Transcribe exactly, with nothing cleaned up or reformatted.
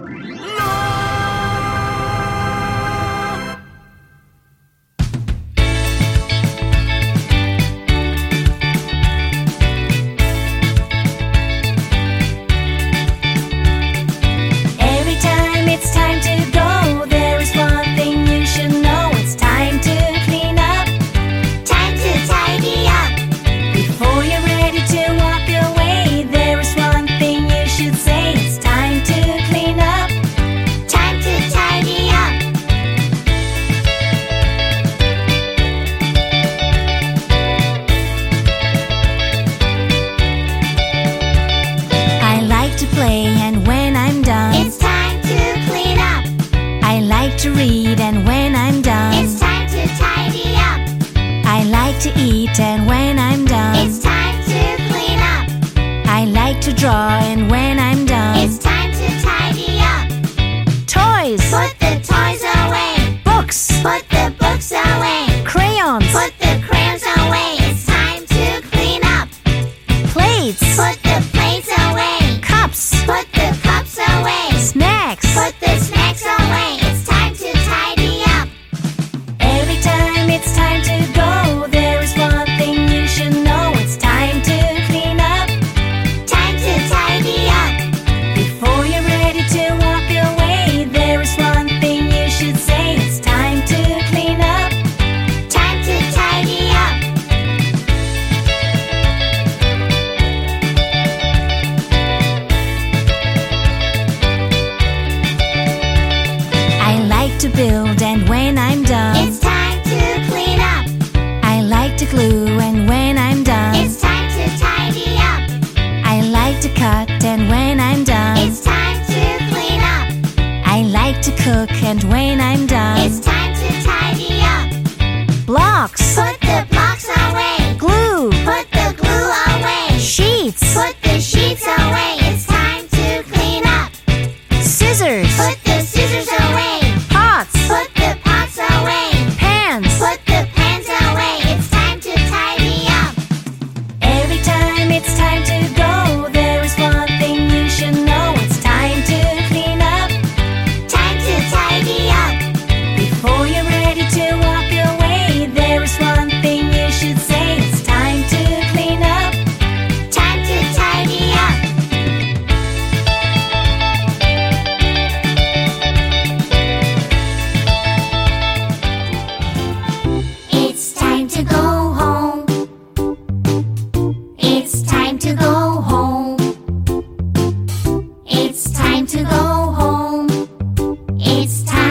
Every time it's time to go, there is one thing you should know. It's time to clean up, time to tidy up. Before you're ready to walk away, there is one thing you should say. It's time to clean up, time to tidy up. I like to play, and when I'm done, It's time to clean up. I like to read, and when I'm done, It's time to tidy up. I like to eat, and when I'm done, It's time to clean up. I like to draw, and when I'm done, It's time to tidy up. toys, Put the toys away. books, Put the books away. crayons, Put the crayons away. It's time to clean up. plates, Put the plates away. cups, Put the cups away. snacks. Put the snacks away. It's time to tidy up. Every time it's time to go, there is one thing you should know. It's time to clean up, Time to tidy up. before you're ready to walk away. There is one thing you should say. It's time to clean up, Time to tidy up. I like to build, and when I'm done, It's time to clean up. I like to glue, and when I'm done, It's time to tidy up. I like to cut, and when I'm done, It's time to clean up. I like to cook, and when I'm done, It's time to tidy up. blocks, Put the blocks away. glue, Put the glue away. sheets, Put the sheets away. It's time to clean up. scissors, Put the scissors away. pots, Put the pots away. pans. Put the pans away. It's time to tidy up. Every time it's time to go, there is one thing you should know. It's time to clean up, Time to tidy up. before you're ready to walk away. There is one thing you should say. It's time to clean up, Time to tidy up. It's time to go home. It's time to go home. It's time to go home. It's time